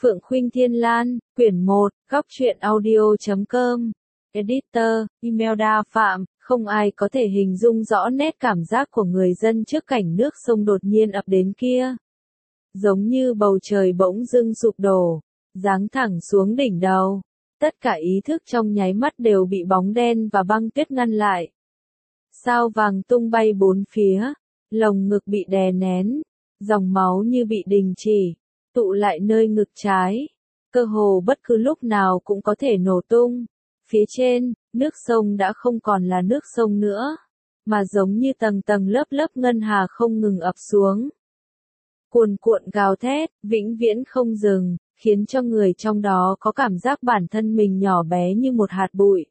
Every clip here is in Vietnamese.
Phượng Khuynh Thiên Lan, quyển 1, góc truyện audio.com. Editor, email đa phạm, không ai có thể hình dung rõ nét cảm giác của người dân trước cảnh nước sông đột nhiên ập đến kia. Giống như bầu trời bỗng dưng sụp đổ, giáng thẳng xuống đỉnh đầu. Tất cả ý thức trong nháy mắt đều bị bóng đen và băng tuyết ngăn lại. Sao vàng tung bay bốn phía, lồng ngực bị đè nén, dòng máu như bị đình chỉ, tụ lại nơi ngực trái, cơ hồ bất cứ lúc nào cũng có thể nổ tung. Phía trên, nước sông đã không còn là nước sông nữa, mà giống như tầng tầng lớp lớp ngân hà không ngừng ập xuống. Cuồn cuộn gào thét, vĩnh viễn không dừng, khiến cho người trong đó có cảm giác bản thân mình nhỏ bé như một hạt bụi.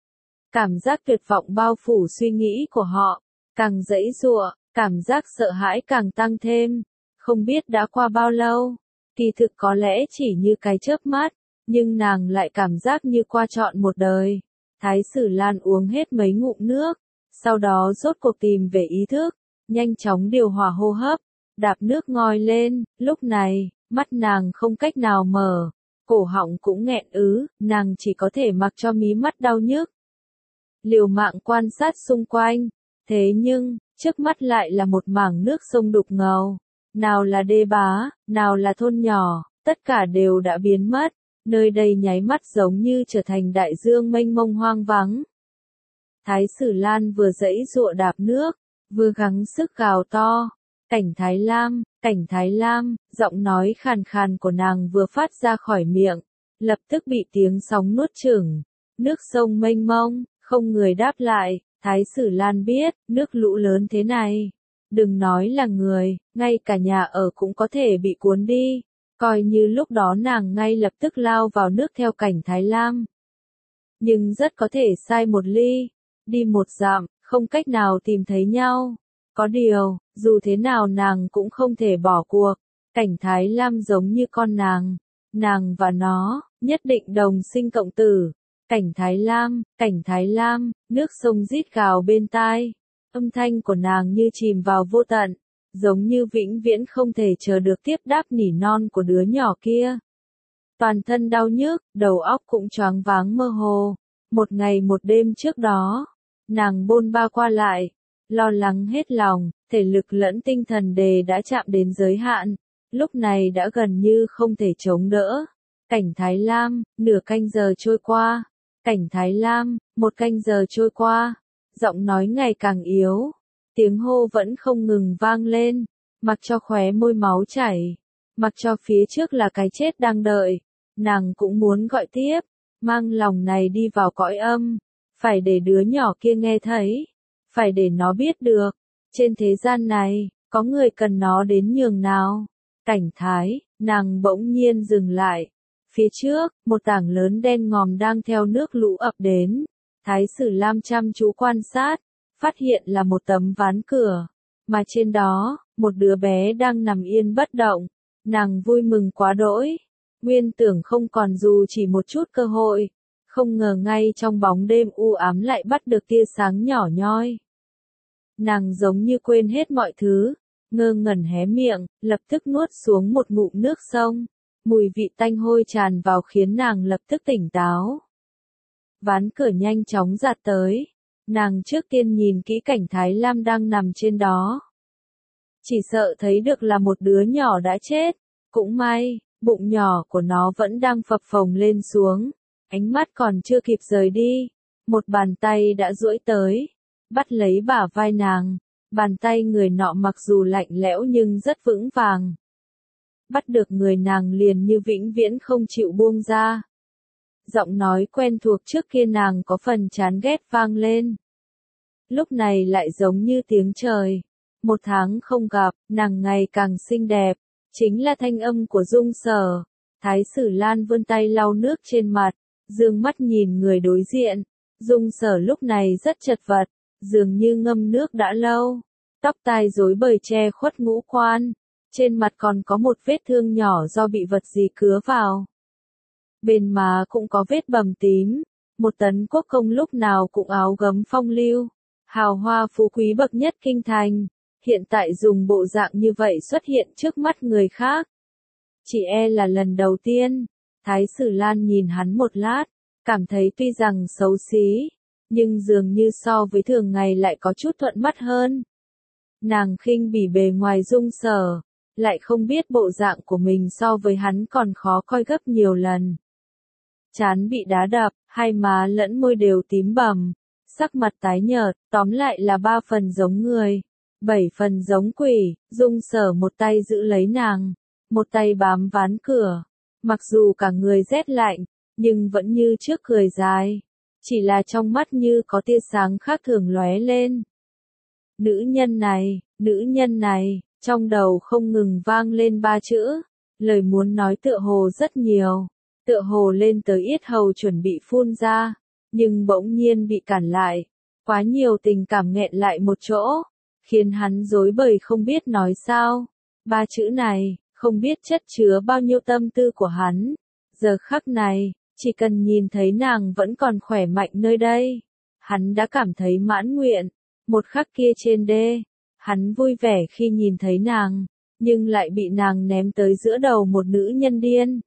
Cảm giác tuyệt vọng bao phủ suy nghĩ của họ, càng giãy giụa, cảm giác sợ hãi càng tăng thêm. Không biết đã qua bao lâu, kỳ thực có lẽ chỉ như cái chớp mắt, nhưng nàng lại cảm giác như qua trọn một đời. Thái Sử Lan uống hết mấy ngụm nước, sau đó rốt cuộc tìm về ý thức, nhanh chóng điều hòa hô hấp, đạp nước ngoi lên. Lúc này, mắt nàng không cách nào mở, cổ họng cũng nghẹn ứ, nàng chỉ có thể mặc cho mí mắt đau nhức. Liều mạng quan sát xung quanh, thế nhưng, trước mắt lại là một mảng nước sông đục ngầu. Nào là đê bá, nào là thôn nhỏ, tất cả đều đã biến mất, nơi đây nháy mắt giống như trở thành đại dương mênh mông hoang vắng. Thái Sử Lan vừa giãy giụa đạp nước, vừa gắng sức gào to, cảnh Thái Lam, giọng nói khàn khàn của nàng vừa phát ra khỏi miệng, lập tức bị tiếng sóng nuốt chửng. Nước sông mênh mông, không người đáp lại, Thái Sử Lan biết, nước lũ lớn thế này. Đừng nói là người, ngay cả nhà ở cũng có thể bị cuốn đi, coi như lúc đó nàng ngay lập tức lao vào nước theo cảnh Thái Lam. Nhưng rất có thể sai một ly, đi một dặm, không cách nào tìm thấy nhau. Có điều, dù thế nào nàng cũng không thể bỏ cuộc, cảnh Thái Lam giống như con nàng và nó, nhất định đồng sinh cộng tử. Cảnh Thái Lam, nước sông rít gào bên tai. Âm thanh của nàng như chìm vào vô tận, giống như vĩnh viễn không thể chờ được tiếp đáp nỉ non của đứa nhỏ kia. Toàn thân đau nhức, đầu óc cũng choáng váng mơ hồ. Một ngày một đêm trước đó, nàng bôn ba qua lại, lo lắng hết lòng, thể lực lẫn tinh thần đã chạm đến giới hạn, lúc này đã gần như không thể chống đỡ. Cảnh Thái Lam, nửa canh giờ trôi qua. Cảnh Thái Lam, một canh giờ trôi qua. Giọng nói ngày càng yếu, tiếng hô vẫn không ngừng vang lên, mặc cho khóe môi máu chảy, mặc cho phía trước là cái chết đang đợi, nàng cũng muốn gọi tiếp, mang lòng này đi vào cõi âm, phải để đứa nhỏ kia nghe thấy, phải để nó biết được, trên thế gian này, có người cần nó đến nhường nào. Cảnh Thái, nàng bỗng nhiên dừng lại, phía trước, một tảng lớn đen ngòm đang theo nước lũ ập đến. Thái Sử Lam chăm chú quan sát, phát hiện là một tấm ván cửa, mà trên đó, một đứa bé đang nằm yên bất động. Nàng vui mừng quá đỗi, nguyên tưởng không còn dù chỉ một chút cơ hội, không ngờ ngay trong bóng đêm u ám lại bắt được tia sáng nhỏ nhoi. Nàng giống như quên hết mọi thứ, ngơ ngẩn hé miệng, lập tức nuốt xuống một ngụm nước sông, mùi vị tanh hôi tràn vào khiến nàng lập tức tỉnh táo. Ván cửa nhanh chóng giạt tới, nàng trước tiên nhìn kỹ cảnh Thái Lam đang nằm trên đó. Chỉ sợ thấy được là một đứa nhỏ đã chết, cũng may, bụng nhỏ của nó vẫn đang phập phồng lên xuống, ánh mắt còn chưa kịp rời đi, một bàn tay đã duỗi tới, bắt lấy bả vai nàng, bàn tay người nọ mặc dù lạnh lẽo nhưng rất vững vàng. Bắt được người nàng liền như vĩnh viễn không chịu buông ra. Giọng nói quen thuộc trước kia nàng có phần chán ghét vang lên. Lúc này lại giống như tiếng trời. Một tháng không gặp, nàng ngày càng xinh đẹp, chính là thanh âm của Dung Sở. Thái Sử Lan vươn tay lau nước trên mặt, dương mắt nhìn người đối diện. Dung Sở lúc này rất chật vật, dường như ngâm nước đã lâu. Tóc tai rối bời che khuất ngũ quan, trên mặt còn có một vết thương nhỏ do bị vật gì cứa vào. Bên má cũng có vết bầm tím, một tấn quốc công lúc nào cũng áo gấm phong lưu, hào hoa phú quý bậc nhất kinh thành, hiện tại dùng bộ dạng như vậy xuất hiện trước mắt người khác. chỉ e là lần đầu tiên. Thái Sử Lan nhìn hắn một lát, cảm thấy tuy rằng xấu xí, nhưng dường như so với thường ngày lại có chút thuận mắt hơn. Nàng khinh bỉ bề ngoài Dung Sở, lại không biết bộ dạng của mình so với hắn còn khó coi gấp nhiều lần. Trán bị đá đập, hai má lẫn môi đều tím bầm, sắc mặt tái nhợt, tóm lại là 3 phần giống người, 7 phần giống quỷ. Dung Sở một tay giữ lấy nàng, một tay bám ván cửa, mặc dù cả người rét lạnh, nhưng vẫn như trước cười dài, chỉ là trong mắt như có tia sáng khác thường lóe lên. Nữ nhân này, trong đầu không ngừng vang lên 3 chữ, lời muốn nói tựa hồ rất nhiều, tựa hồ lên tới yết hầu chuẩn bị phun ra, nhưng bỗng nhiên bị cản lại, quá nhiều tình cảm nghẹn lại một chỗ, khiến hắn rối bời không biết nói sao. 3 chữ này, không biết chất chứa bao nhiêu tâm tư của hắn. Giờ khắc này, chỉ cần nhìn thấy nàng vẫn còn khỏe mạnh nơi đây, hắn đã cảm thấy mãn nguyện. Một khắc kia trên đê, hắn vui vẻ khi nhìn thấy nàng, nhưng lại bị nàng ném tới giữa đầu một nữ nhân điên.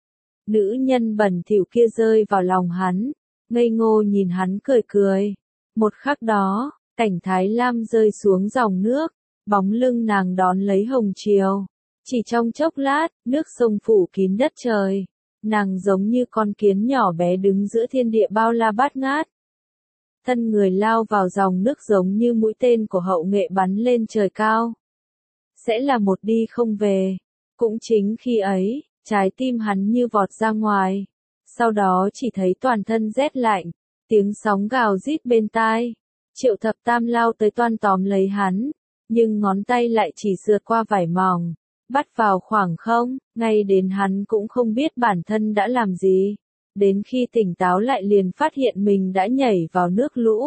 Nữ nhân bẩn thỉu kia rơi vào lòng hắn, ngây ngô nhìn hắn cười cười. Một khắc đó, cảnh Thái Lam rơi xuống dòng nước, bóng lưng nàng đón lấy hồng chiều. Chỉ trong chốc lát, nước sông phủ kín đất trời, nàng giống như con kiến nhỏ bé đứng giữa thiên địa bao la bát ngát. Thân người lao vào dòng nước giống như mũi tên của hậu nghệ bắn lên trời cao. Sẽ là một đi không về. Cũng chính khi ấy, trái tim hắn như vọt ra ngoài. Sau đó chỉ thấy toàn thân rét lạnh, tiếng sóng gào rít bên tai. Triệu Thập Tam lao tới toan tóm lấy hắn, nhưng ngón tay lại chỉ sượt qua vải mỏng, bắt vào khoảng không, ngay đến hắn cũng không biết bản thân đã làm gì. Đến khi tỉnh táo lại liền phát hiện mình đã nhảy vào nước lũ.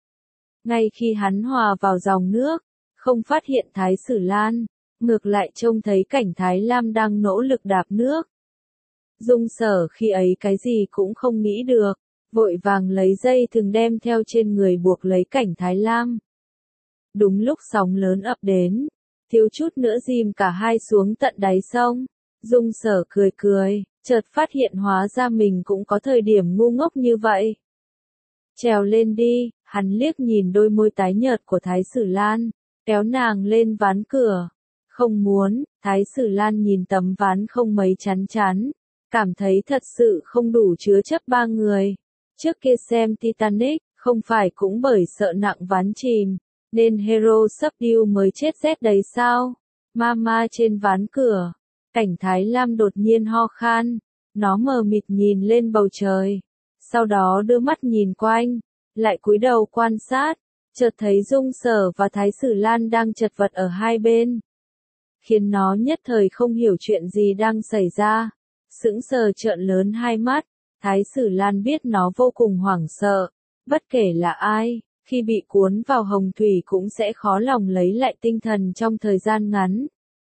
Ngay khi hắn hòa vào dòng nước, không phát hiện Thái Sử Lan, ngược lại trông thấy cảnh Thái Lam đang nỗ lực đạp nước. Dung Sở khi ấy cái gì cũng không nghĩ được, vội vàng lấy dây thừng đem theo trên người buộc lấy cảnh Thái Lam. Đúng lúc sóng lớn ập đến, thiếu chút nữa dìm cả hai xuống tận đáy sông. Dung Sở cười cười, chợt phát hiện hóa ra mình cũng có thời điểm ngu ngốc như vậy. Trèo lên đi, hắn liếc nhìn đôi môi tái nhợt của Thái Sử Lan, kéo nàng lên ván cửa. Không muốn. Thái Sử Lan nhìn tấm ván không mấy chắn chắn, cảm thấy thật sự không đủ chứa chấp 3 người. Trước kia xem Titanic, không phải cũng bởi sợ nặng ván chìm, nên hero subdue mới chết rét đấy sao? Mama trên ván cửa, cảnh Thái Lam đột nhiên ho khan, nó mờ mịt nhìn lên bầu trời, sau đó đưa mắt nhìn quanh, lại cúi đầu quan sát, chợt thấy Dung Sở và Thái Sử Lan đang chật vật ở hai bên. Khiến nó nhất thời không hiểu chuyện gì đang xảy ra, sững sờ trợn lớn hai mắt. Thái Sử Lan biết nó vô cùng hoảng sợ, bất kể là ai, khi bị cuốn vào hồng thủy cũng sẽ khó lòng lấy lại tinh thần trong thời gian ngắn.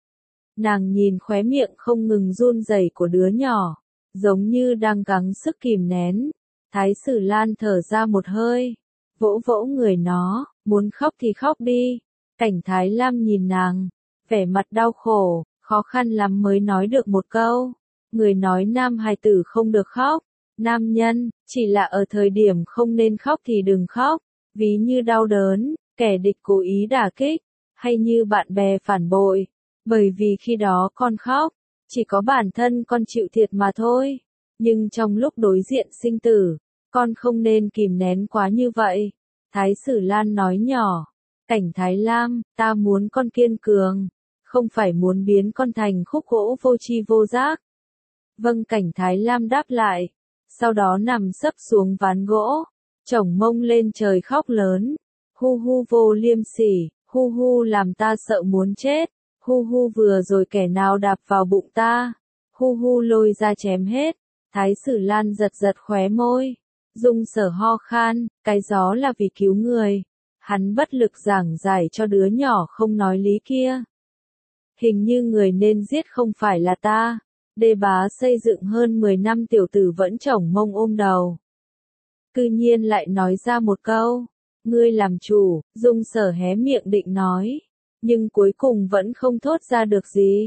Nàng nhìn khóe miệng không ngừng run rẩy của đứa nhỏ, giống như đang gắng sức kìm nén. Thái Sử Lan thở ra một hơi, vỗ vỗ người nó, muốn khóc thì khóc đi. Cảnh Thái Lam nhìn nàng, vẻ mặt đau khổ, khó khăn lắm mới nói được một câu. Người nói nam hài tử không được khóc. Nam nhân, chỉ là ở thời điểm không nên khóc thì đừng khóc, ví như đau đớn, kẻ địch cố ý đả kích, hay như bạn bè phản bội. Bởi vì khi đó con khóc, chỉ có bản thân con chịu thiệt mà thôi. Nhưng trong lúc đối diện sinh tử, con không nên kìm nén quá như vậy. Thái Sử Lan nói nhỏ, cảnh Thái Lam, ta muốn con kiên cường, không phải muốn biến con thành khúc gỗ vô tri vô giác. Vâng, cảnh Thái Lam đáp lại. Sau đó nằm sấp xuống ván gỗ, chổng mông lên trời khóc lớn. Hu hu vô liêm sỉ, hu hu làm ta sợ muốn chết, hu hu vừa rồi kẻ nào đạp vào bụng ta, hu hu lôi ra chém hết. Thái Sử Lan giật giật khóe môi, Dung Sở ho khan, cái gió là vì cứu người. Hắn bất lực giảng giải cho đứa nhỏ không nói lý kia. Hình như người nên giết không phải là ta. Đê Bá xây dựng hơn 10 năm tiểu tử vẫn chổng mông ôm đầu. Cư nhiên lại nói ra một câu, ngươi làm chủ. Dung Sở hé miệng định nói, nhưng cuối cùng vẫn không thốt ra được gì.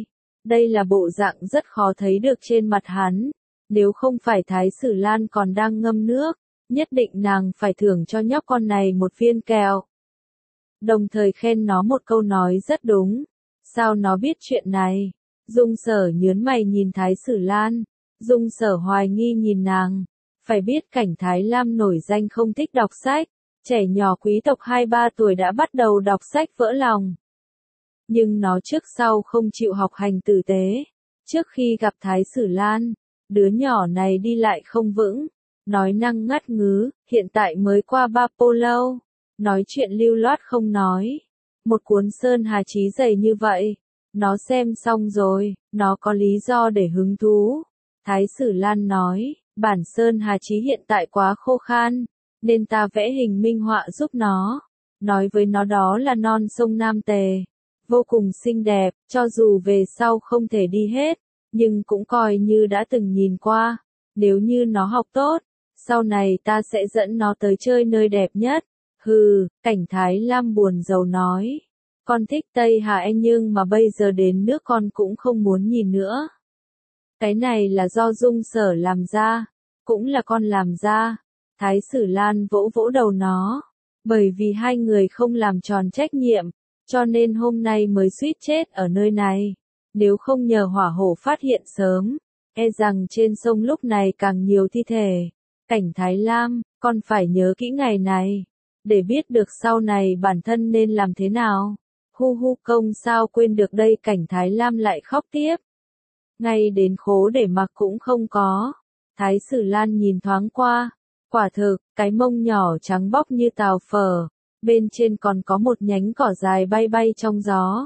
Đây là bộ dạng rất khó thấy được trên mặt hắn. Nếu không phải Thái Sử Lan còn đang ngâm nước, nhất định nàng phải thưởng cho nhóc con này một viên kẹo. Đồng thời khen nó một câu nói rất đúng. Sao nó biết chuyện này? Dung Sở nhớn mày nhìn Thái Sử Lan. Dung Sở hoài nghi nhìn nàng. Phải biết Cảnh Thái Lam nổi danh không thích đọc sách. Trẻ nhỏ quý tộc 2-3 tuổi đã bắt đầu đọc sách vỡ lòng. Nhưng nó trước sau không chịu học hành tử tế. Trước khi gặp Thái Sử Lan, đứa nhỏ này đi lại không vững, nói năng ngắt ngứ, hiện tại mới qua Ba Pô lâu, nói chuyện lưu loát không nói. Một cuốn Sơn Hà Chí dày như vậy, nó xem xong rồi, nó có lý do để hứng thú. Thái Sử Lan nói, bản Sơn Hà Chí hiện tại quá khô khan, nên ta vẽ hình minh họa giúp nó. Nói với nó đó là non sông Nam Tề, vô cùng xinh đẹp, cho dù về sau không thể đi hết, nhưng cũng coi như đã từng nhìn qua. Nếu như nó học tốt, sau này ta sẽ dẫn nó tới chơi nơi đẹp nhất. Hừ, Cảnh Thái Lam buồn rầu nói. Con thích Tây Hà Anh nhưng mà bây giờ đến nước con cũng không muốn nhìn nữa. Cái này là do Dung Sở làm ra, cũng là con làm ra. Thái Sử Lan vỗ vỗ đầu nó. Bởi vì hai người không làm tròn trách nhiệm, cho nên hôm nay mới suýt chết ở nơi này. Nếu không nhờ hỏa hổ phát hiện sớm, e rằng trên sông lúc này càng nhiều thi thể. Cảnh Thái Lam, con phải nhớ kỹ ngày này, để biết được sau này bản thân nên làm thế nào. Hu hu, công sao quên được đây. Cảnh Thái Lam lại khóc tiếp. Ngay đến khố để mặc cũng không có. Thái Sử Lan nhìn thoáng qua. Quả thực, cái mông nhỏ trắng bóc như tàu phở. Bên trên còn có một nhánh cỏ dài bay bay trong gió.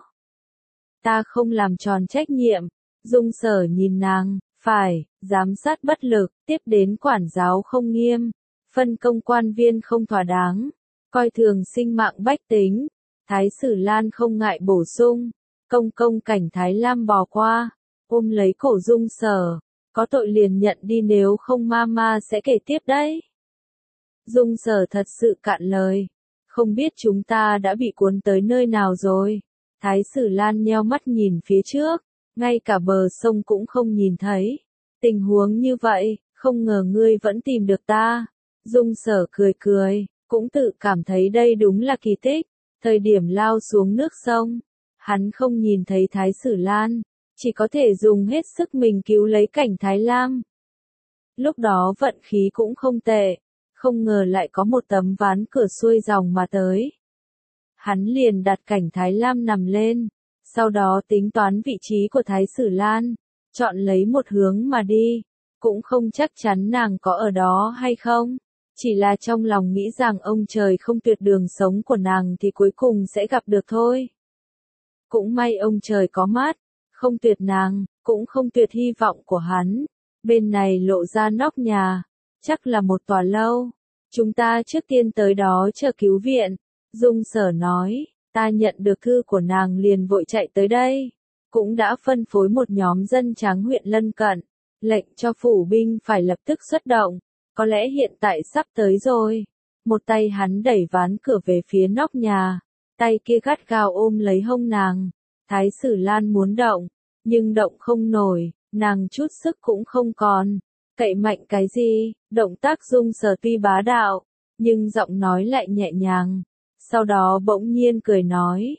Ta không làm tròn trách nhiệm. Dung Sở nhìn nàng, phải, giám sát bất lực, tiếp đến quản giáo không nghiêm, phân công quan viên không thỏa đáng, coi thường sinh mạng bách tính. Thái Sử Lan không ngại bổ sung, công Cảnh Thái Lam bò qua, ôm lấy cổ Dung Sở, có tội liền nhận đi nếu không mama sẽ kể tiếp đấy. Dung Sở thật sự cạn lời, không biết chúng ta đã bị cuốn tới nơi nào rồi. Thái Sử Lan nheo mắt nhìn phía trước, ngay cả bờ sông cũng không nhìn thấy. Tình huống như vậy, không ngờ ngươi vẫn tìm được ta. Dung Sở cười cười, cũng tự cảm thấy đây đúng là kỳ tích. Thời điểm lao xuống nước sông, hắn không nhìn thấy Thái Sử Lan, chỉ có thể dùng hết sức mình cứu lấy Cảnh Thái Lam. Lúc đó vận khí cũng không tệ, không ngờ lại có một tấm ván cửa xuôi dòng mà tới. Hắn liền đặt Cảnh Thái Lam nằm lên, sau đó tính toán vị trí của Thái Sử Lan, chọn lấy một hướng mà đi, cũng không chắc chắn nàng có ở đó hay không, chỉ là trong lòng nghĩ rằng ông trời không tuyệt đường sống của nàng thì cuối cùng sẽ gặp được thôi. Cũng may ông trời có mắt, không tuyệt nàng, cũng không tuyệt hy vọng của hắn. Bên này lộ ra nóc nhà, chắc là một tòa lâu. Chúng ta trước tiên tới đó chờ cứu viện. Dung Sở nói, ta nhận được thư của nàng liền vội chạy tới đây. Cũng đã phân phối một nhóm dân tráng huyện lân cận, lệnh cho phủ binh phải lập tức xuất động. Có lẽ hiện tại sắp tới rồi. Một tay hắn đẩy ván cửa về phía nóc nhà, tay kia gắt gao ôm lấy hông nàng. Thái Sử Lan muốn động, nhưng động không nổi, nàng chút sức cũng không còn. Cậy mạnh cái gì? Động tác Dung Sở tuy bá đạo, nhưng giọng nói lại nhẹ nhàng. Sau đó bỗng nhiên cười nói,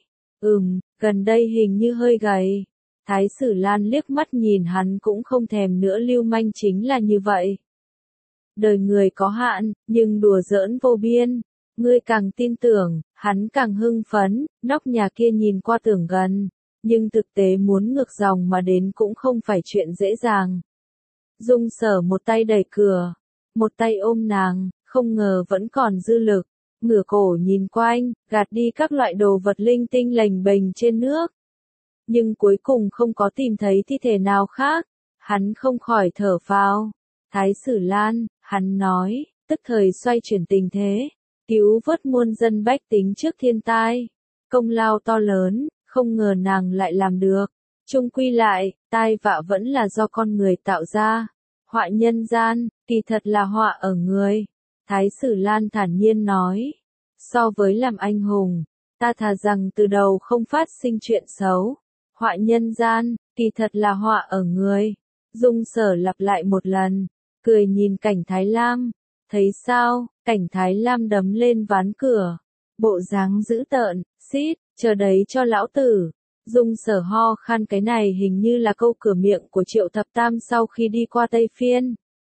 gần đây hình như hơi gầy. Thái Sử Lan liếc mắt nhìn hắn cũng không thèm nữa, lưu manh chính là như vậy. Đời người có hạn, nhưng đùa giỡn vô biên. Ngươi càng tin tưởng, hắn càng hưng phấn. Nóc nhà kia nhìn qua tưởng gần, nhưng thực tế muốn ngược dòng mà đến cũng không phải chuyện dễ dàng. Dung Sở một tay đẩy cửa, một tay ôm nàng, không ngờ vẫn còn dư lực. Ngửa cổ nhìn quanh, gạt đi các loại đồ vật linh tinh lềnh bềnh trên nước. Nhưng cuối cùng không có tìm thấy thi thể nào khác. Hắn không khỏi thở phào. Thái Sử Lan, hắn nói, tức thời xoay chuyển tình thế, cứu vớt muôn dân bách tính trước thiên tai. Công lao to lớn, không ngờ nàng lại làm được. Chung quy lại, tai vạ vẫn là do con người tạo ra. Họa nhân gian, kỳ thật là họa ở người. Thái Sử Lan thản nhiên nói, so với làm anh hùng, ta thà rằng từ đầu không phát sinh chuyện xấu. Họa nhân gian, kỳ thật là họa ở người. Dung Sở lặp lại một lần, cười nhìn Cảnh Thái Lam. Thấy sao, Cảnh Thái Lam đấm lên ván cửa. Bộ dáng dữ tợn, xít, chờ đấy cho lão tử. Dung Sở ho khan, cái này hình như là câu cửa miệng của Triệu Thập Tam sau khi đi qua Tây Phiên.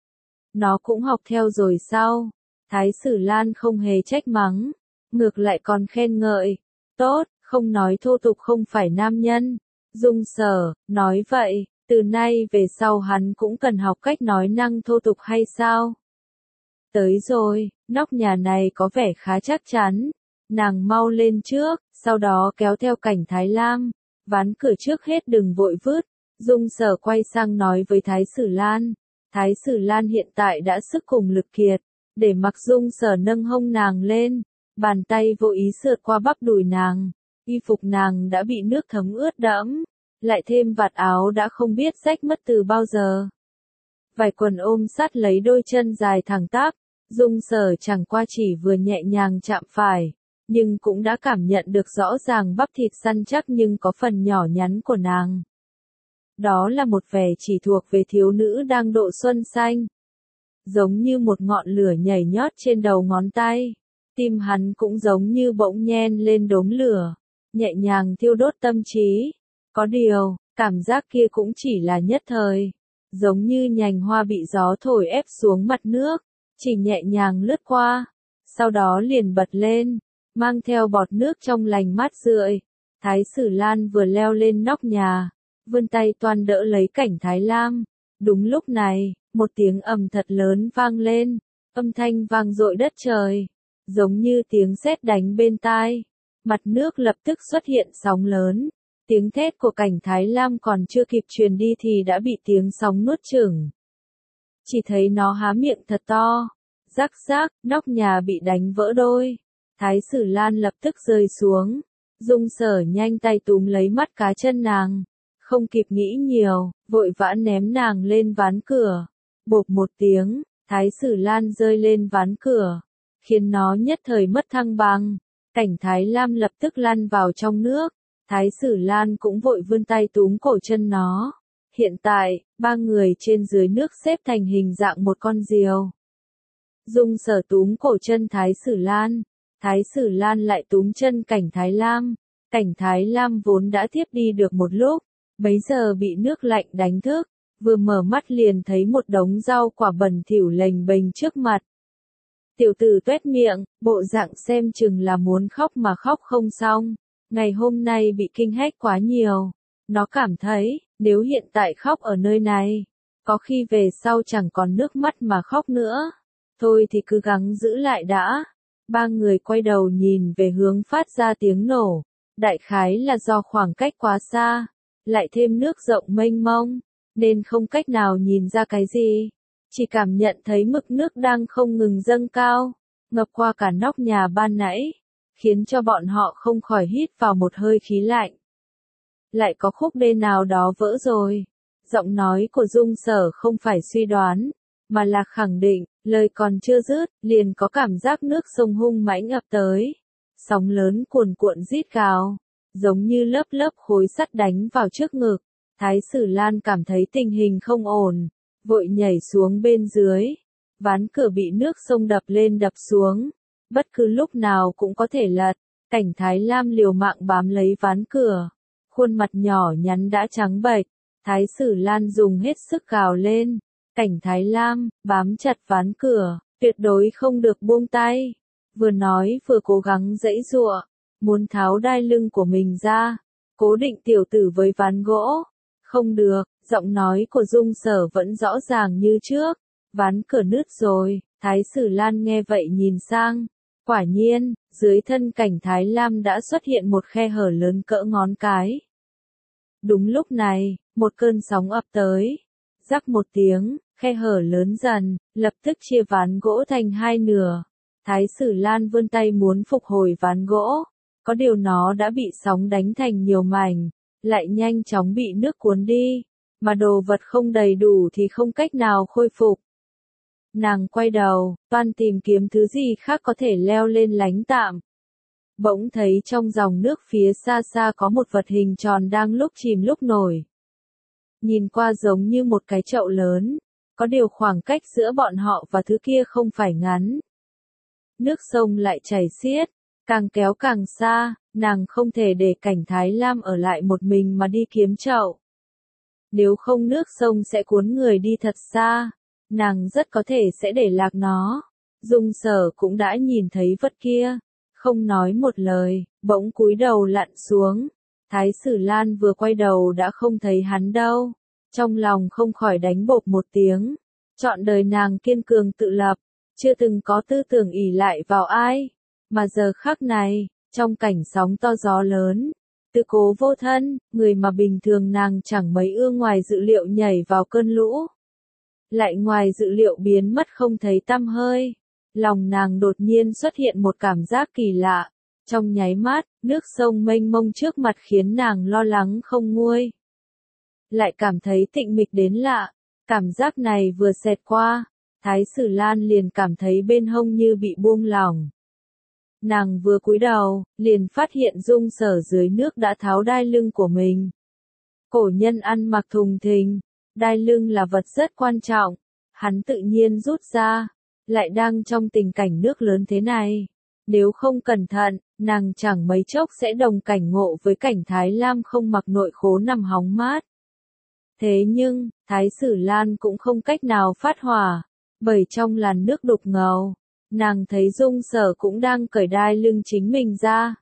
Nó cũng học theo rồi sao? Thái Sử Lan không hề trách mắng, ngược lại còn khen ngợi. Tốt, không nói thô tục không phải nam nhân. Dung Sở, nói vậy, từ nay về sau hắn cũng cần học cách nói năng thô tục hay sao? Tới rồi, nóc nhà này có vẻ khá chắc chắn. Nàng mau lên trước, sau đó kéo theo Cảnh Thái Lam. Ván cửa trước hết đừng vội vứt. Dung Sở quay sang nói với Thái Sử Lan. Thái Sử Lan hiện tại đã sức cùng lực kiệt. Để mặc Dung Sở nâng hông nàng lên. Bàn tay vô ý sượt qua bắp đùi nàng. Y phục nàng đã bị nước thấm ướt đẫm. Lại thêm vạt áo đã không biết rách mất từ bao giờ. Vải quần ôm sát lấy đôi chân dài thẳng tắp. Dung Sở chẳng qua chỉ vừa nhẹ nhàng chạm phải, nhưng cũng đã cảm nhận được rõ ràng bắp thịt săn chắc nhưng có phần nhỏ nhắn của nàng. Đó là một vẻ chỉ thuộc về thiếu nữ đang độ xuân xanh. Giống như một ngọn lửa nhảy nhót trên đầu ngón tay. Tim hắn cũng giống như bỗng nhen lên đốm lửa, nhẹ nhàng thiêu đốt tâm trí. Có điều, cảm giác kia cũng chỉ là nhất thời. Giống như nhành hoa bị gió thổi ép xuống mặt nước, chỉ nhẹ nhàng lướt qua, sau đó liền bật lên, mang theo bọt nước trong lành mát rượi. Thái Sử Lan vừa leo lên nóc nhà, vươn tay toan đỡ lấy Cảnh Thái Lam. Đúng lúc này, một tiếng ầm thật lớn vang lên, âm thanh vang dội đất trời, giống như tiếng sét đánh bên tai. Mặt nước lập tức xuất hiện sóng lớn. Tiếng thét của Cảnh Thái Lam còn chưa kịp truyền đi thì đã bị tiếng sóng nuốt chửng. Chỉ thấy nó há miệng thật to. Rắc rắc, nóc nhà bị đánh vỡ đôi. Thái Sử Lan lập tức rơi xuống. Dung Sở nhanh tay túm lấy mắt cá chân nàng. Không kịp nghĩ nhiều, vội vã ném nàng lên ván cửa. Bộp một tiếng, Thái Sử Lan rơi lên ván cửa, khiến nó nhất thời mất thăng bằng. Cảnh Thái Lam lập tức lăn vào trong nước. Thái Sử Lan cũng vội vươn tay túm cổ chân nó. Hiện tại, ba người trên dưới nước xếp thành hình dạng một con diều. Dung Sở túm cổ chân Thái Sử Lan. Thái Sử Lan lại túm chân Cảnh Thái Lam. Cảnh Thái Lam vốn đã thiếp đi được một lúc, bấy giờ bị nước lạnh đánh thức, vừa mở mắt liền thấy một đống rau quả bẩn thỉu lềnh bềnh trước mặt. Tiểu tử tuét miệng, bộ dạng xem chừng là muốn khóc mà khóc không xong. Ngày hôm nay bị kinh hách quá nhiều. Nó cảm thấy, nếu hiện tại khóc ở nơi này, có khi về sau chẳng còn nước mắt mà khóc nữa. Thôi thì cứ gắng giữ lại đã. Ba người quay đầu nhìn về hướng phát ra tiếng nổ. Đại khái là do khoảng cách quá xa, lại thêm nước rộng mênh mông, nên không cách nào nhìn ra cái gì. Chỉ cảm nhận thấy mực nước đang không ngừng dâng cao, ngập qua cả nóc nhà ban nãy, khiến cho bọn họ không khỏi hít vào một hơi khí lạnh. Lại có khúc đê nào đó vỡ rồi. Giọng nói của Dung Sở không phải suy đoán, mà là khẳng định, lời còn chưa dứt, liền có cảm giác nước sông hung mãnh ập tới. Sóng lớn cuồn cuộn rít gào, giống như lớp lớp khối sắt đánh vào trước ngực. Thái Sử Lan cảm thấy tình hình không ổn, vội nhảy xuống bên dưới. Ván cửa bị nước sông đập lên đập xuống, bất cứ lúc nào cũng có thể lật. Cảnh Thái Lam liều mạng bám lấy ván cửa, khuôn mặt nhỏ nhắn đã trắng bệch. Thái Sử Lan dùng hết sức gào lên. Cảnh Thái Lam, bám chặt ván cửa, tuyệt đối không được buông tay. Vừa nói vừa cố gắng giãy giụa, muốn tháo đai lưng của mình ra, cố định tiểu tử với ván gỗ. Không được, giọng nói của Dung Sở vẫn rõ ràng như trước. Ván cửa nứt rồi. Thái Sử Lan nghe vậy nhìn sang. Quả nhiên, dưới thân Cảnh Thái Lam đã xuất hiện một khe hở lớn cỡ ngón cái. Đúng lúc này, một cơn sóng ập tới. Rắc một tiếng, khe hở lớn dần, lập tức chia ván gỗ thành hai nửa. Thái Sử Lan vươn tay muốn phục hồi ván gỗ, có điều nó đã bị sóng đánh thành nhiều mảnh, lại nhanh chóng bị nước cuốn đi, mà đồ vật không đầy đủ thì không cách nào khôi phục. Nàng quay đầu, toan tìm kiếm thứ gì khác có thể leo lên lánh tạm. bỗng thấy trong dòng nước phía xa xa có một vật hình tròn đang lúc chìm lúc nổi. Nhìn qua giống như một cái chậu lớn, có điều khoảng cách giữa bọn họ và thứ kia không phải ngắn. Nước sông lại chảy xiết, càng kéo càng xa, nàng không thể để Cảnh Thái Lam ở lại một mình mà đi kiếm chậu. Nếu không nước sông sẽ cuốn người đi thật xa, nàng rất có thể sẽ để lạc nó. Dung Sở cũng đã nhìn thấy vật kia, không nói một lời, bỗng cúi đầu lặn xuống. Thái Sử Lan vừa quay đầu đã không thấy hắn đâu, trong lòng không khỏi đánh bộp một tiếng. Trọn đời nàng kiên cường tự lập, chưa từng có tư tưởng ỷ lại vào ai, mà giờ khắc này, trong cảnh sóng to gió lớn, tư cố vô thân, người mà bình thường nàng chẳng mấy ưa ngoài dự liệu nhảy vào cơn lũ. Lại ngoài dự liệu biến mất không thấy tăm hơi. Lòng nàng đột nhiên xuất hiện một cảm giác kỳ lạ. Trong nháy mắt, nước sông mênh mông trước mặt khiến nàng lo lắng không nguôi. Lại cảm thấy tĩnh mịch đến lạ. Cảm giác này vừa xẹt qua, Thái Sử Lan liền cảm thấy bên hông như bị buông lỏng. Nàng vừa cúi đầu, liền phát hiện Dung Sở dưới nước đã tháo đai lưng của mình. Cổ nhân ăn mặc thùng thình, đai lưng là vật rất quan trọng, hắn tự nhiên rút ra, lại đang trong tình cảnh nước lớn thế này. Nếu không cẩn thận, nàng chẳng mấy chốc sẽ đồng cảnh ngộ với Cảnh Thái Lam không mặc nội khố nằm hóng mát. Thế nhưng, Thái Sử Lan cũng không cách nào phát hỏa, bởi trong làn nước đục ngầu, nàng thấy Dung Sở cũng đang cởi đai lưng chính mình ra.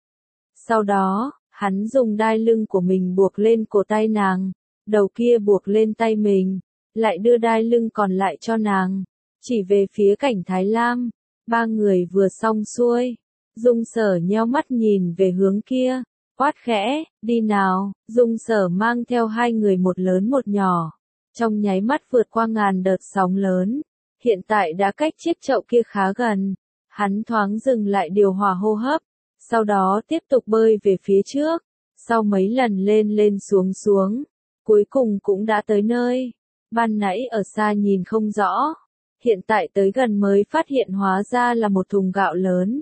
Sau đó, hắn dùng đai lưng của mình buộc lên cổ tay nàng, đầu kia buộc lên tay mình, lại đưa đai lưng còn lại cho nàng, chỉ về phía Cảnh Thái Lam. Ba người vừa xong xuôi, Dung Sở nheo mắt nhìn về hướng kia, quát khẽ, đi nào. Dung Sở mang theo hai người một lớn một nhỏ, trong nháy mắt vượt qua ngàn đợt sóng lớn, hiện tại đã cách chiếc chậu kia khá gần. Hắn thoáng dừng lại điều hòa hô hấp, sau đó tiếp tục bơi về phía trước, sau mấy lần lên lên xuống xuống, cuối cùng cũng đã tới nơi. Ban nãy ở xa nhìn không rõ, hiện tại tới gần mới phát hiện hóa ra là một thùng gạo lớn.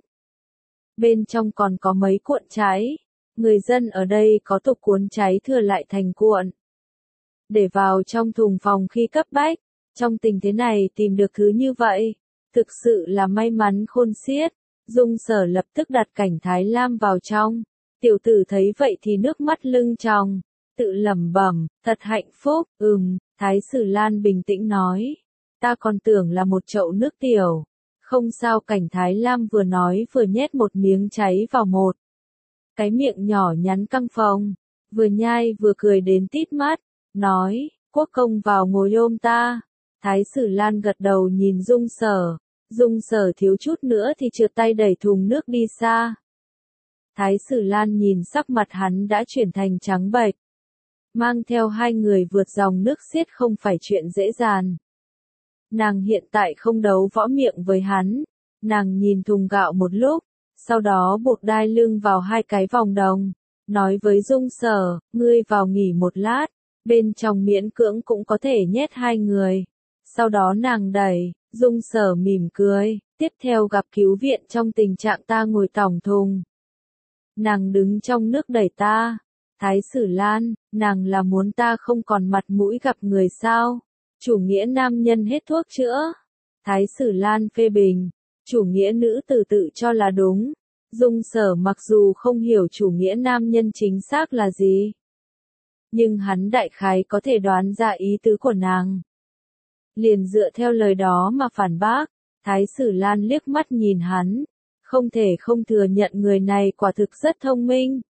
Bên trong còn có mấy cuộn trái, người dân ở đây có tục cuốn trái thừa lại thành cuộn, để vào trong thùng phòng khi cấp bách. Trong tình thế này tìm được thứ như vậy, thực sự là may mắn khôn xiết. Dung Sở lập tức đặt Cảnh Thái Lam vào trong. Tiểu tử thấy vậy thì nước mắt lưng tròng, tự lẩm bẩm, thật hạnh phúc. Thái Sử Lan bình tĩnh nói, ta còn tưởng là một chậu nước tiểu. Không sao. Cảnh Thái Lam vừa nói vừa nhét một miếng cháy vào một cái miệng nhỏ nhắn căng phồng, vừa nhai vừa cười đến tít mắt, nói, quốc công vào ngồi ôm ta. Thái Sử Lan gật đầu nhìn Dung Sở. Dung Sở thiếu chút nữa thì trượt tay đẩy thùng nước đi xa. Thái Sử Lan nhìn sắc mặt hắn đã chuyển thành trắng bệch. Mang theo hai người vượt dòng nước xiết không phải chuyện dễ dàng. Nàng hiện tại không đấu võ miệng với hắn. Nàng nhìn thùng gạo một lúc, sau đó buộc đai lưng vào hai cái vòng đồng, nói với Dung Sở, ngươi vào nghỉ một lát, bên trong miễn cưỡng cũng có thể nhét hai người. Sau đó nàng đẩy, Dung Sở mỉm cười, tiếp theo gặp cứu viện trong tình trạng ta ngồi tòng thùng. Nàng đứng trong nước đẩy ta. Thái Sử Lan, nàng là muốn ta không còn mặt mũi gặp người sao? Chủ nghĩa nam nhân hết thuốc chữa. Thái Sử Lan phê bình, chủ nghĩa nữ tử tự cho là đúng. Dung Sở mặc dù không hiểu chủ nghĩa nam nhân chính xác là gì, nhưng hắn đại khái có thể đoán ra ý tứ của nàng. Liền dựa theo lời đó mà phản bác. Thái Sử Lan liếc mắt nhìn hắn, không thể không thừa nhận người này quả thực rất thông minh.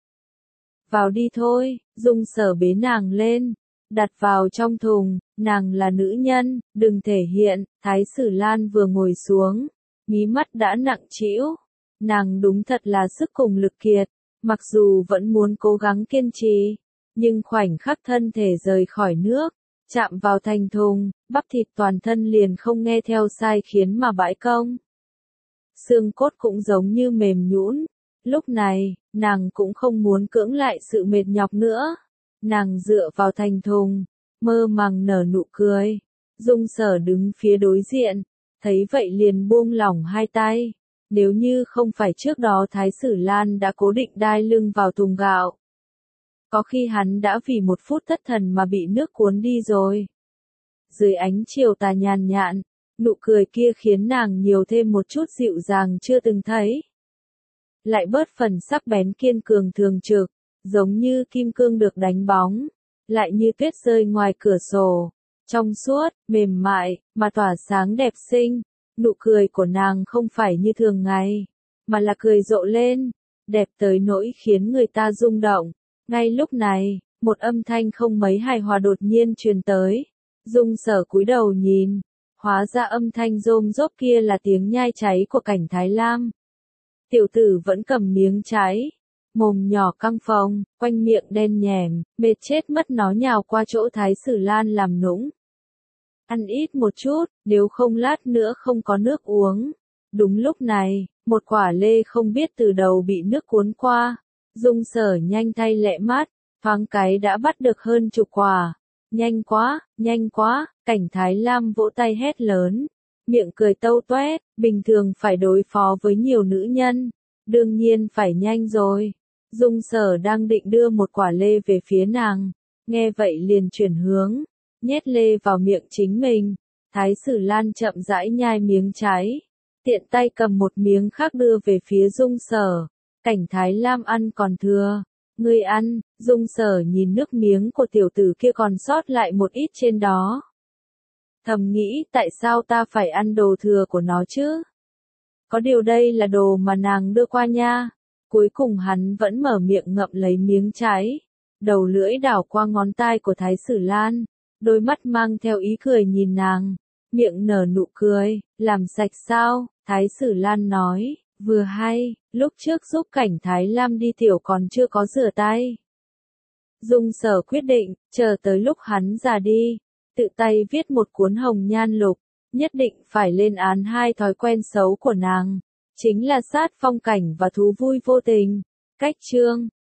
Vào đi thôi. Dung Sở bế nàng lên, đặt vào trong thùng. Nàng là nữ nhân, đừng thể hiện. Thái Sử Lan vừa ngồi xuống, mí mắt đã nặng trĩu. Nàng đúng thật là sức cùng lực kiệt, mặc dù vẫn muốn cố gắng kiên trì, nhưng khoảnh khắc thân thể rời khỏi nước, chạm vào thành thùng, bắp thịt toàn thân liền không nghe theo sai khiến mà bãi công. Xương cốt cũng giống như mềm nhũn. Lúc này, nàng cũng không muốn cưỡng lại sự mệt nhọc nữa. Nàng dựa vào thành thùng, mơ màng nở nụ cười. Dung Sở đứng phía đối diện, thấy vậy liền buông lỏng hai tay, Nếu như không phải trước đó Thái Sử Lan đã cố định đai lưng vào thùng gạo. Có khi hắn đã vì một phút thất thần mà bị nước cuốn đi rồi. Dưới ánh chiều tà nhàn nhạn, nụ cười kia khiến nàng nhiều thêm một chút dịu dàng chưa từng thấy. Lại bớt phần sắc bén kiên cường thường trực, giống như kim cương được đánh bóng, lại như tuyết rơi ngoài cửa sổ, trong suốt, mềm mại, mà tỏa sáng đẹp xinh. Nụ cười của nàng không phải như thường ngày, mà là cười rộ lên, đẹp tới nỗi khiến người ta rung động. Ngay lúc này, một âm thanh không mấy hài hòa đột nhiên truyền tới. Dung Sở cúi đầu nhìn, hóa ra âm thanh rôm rốp kia là tiếng nhai cháy của Cảnh Thái Lam. Tiểu tử vẫn cầm miếng cháy, mồm nhỏ căng phồng, quanh miệng đen nhèm, mệt chết mất nó nhào qua chỗ Thái Sử Lan làm nũng. Ăn ít một chút, nếu không lát nữa không có nước uống. Đúng lúc này, một quả lê không biết từ đầu bị nước cuốn qua. Dung Sở nhanh tay lẹ mắt, thoáng cái đã bắt được hơn chục quả. Nhanh quá, Cảnh Thái Lam vỗ tay hét lớn. Miệng cười tâu toét, bình thường phải đối phó với nhiều nữ nhân. Đương nhiên phải nhanh rồi. Dung Sở đang định đưa một quả lê về phía nàng. Nghe vậy liền chuyển hướng, nhét lê vào miệng chính mình. Thái Sử Lan chậm rãi nhai miếng cháy, tiện tay cầm một miếng khác đưa về phía Dung Sở. Cảnh Thái Lam ăn còn thừa, ngươi ăn. Dung Sở nhìn nước miếng của tiểu tử kia còn sót lại một ít trên đó. Thầm nghĩ tại sao ta phải ăn đồ thừa của nó chứ? Có điều đây là đồ mà nàng đưa qua nha. Cuối cùng hắn vẫn mở miệng ngậm lấy miếng cháy. Đầu lưỡi đảo qua ngón tay của Thái Sử Lan. Đôi mắt mang theo ý cười nhìn nàng. Miệng nở nụ cười, làm sạch sao? Thái Sử Lan nói, vừa hay, lúc trước giúp Cảnh Thái Lam đi tiểu còn chưa có rửa tay. Dung Sở quyết định, chờ tới lúc hắn già đi, tự tay viết một cuốn hồng nhan lục, nhất định phải lên án hai thói quen xấu của nàng, chính là sát phong cảnh và thú vui vô tình. Cách chương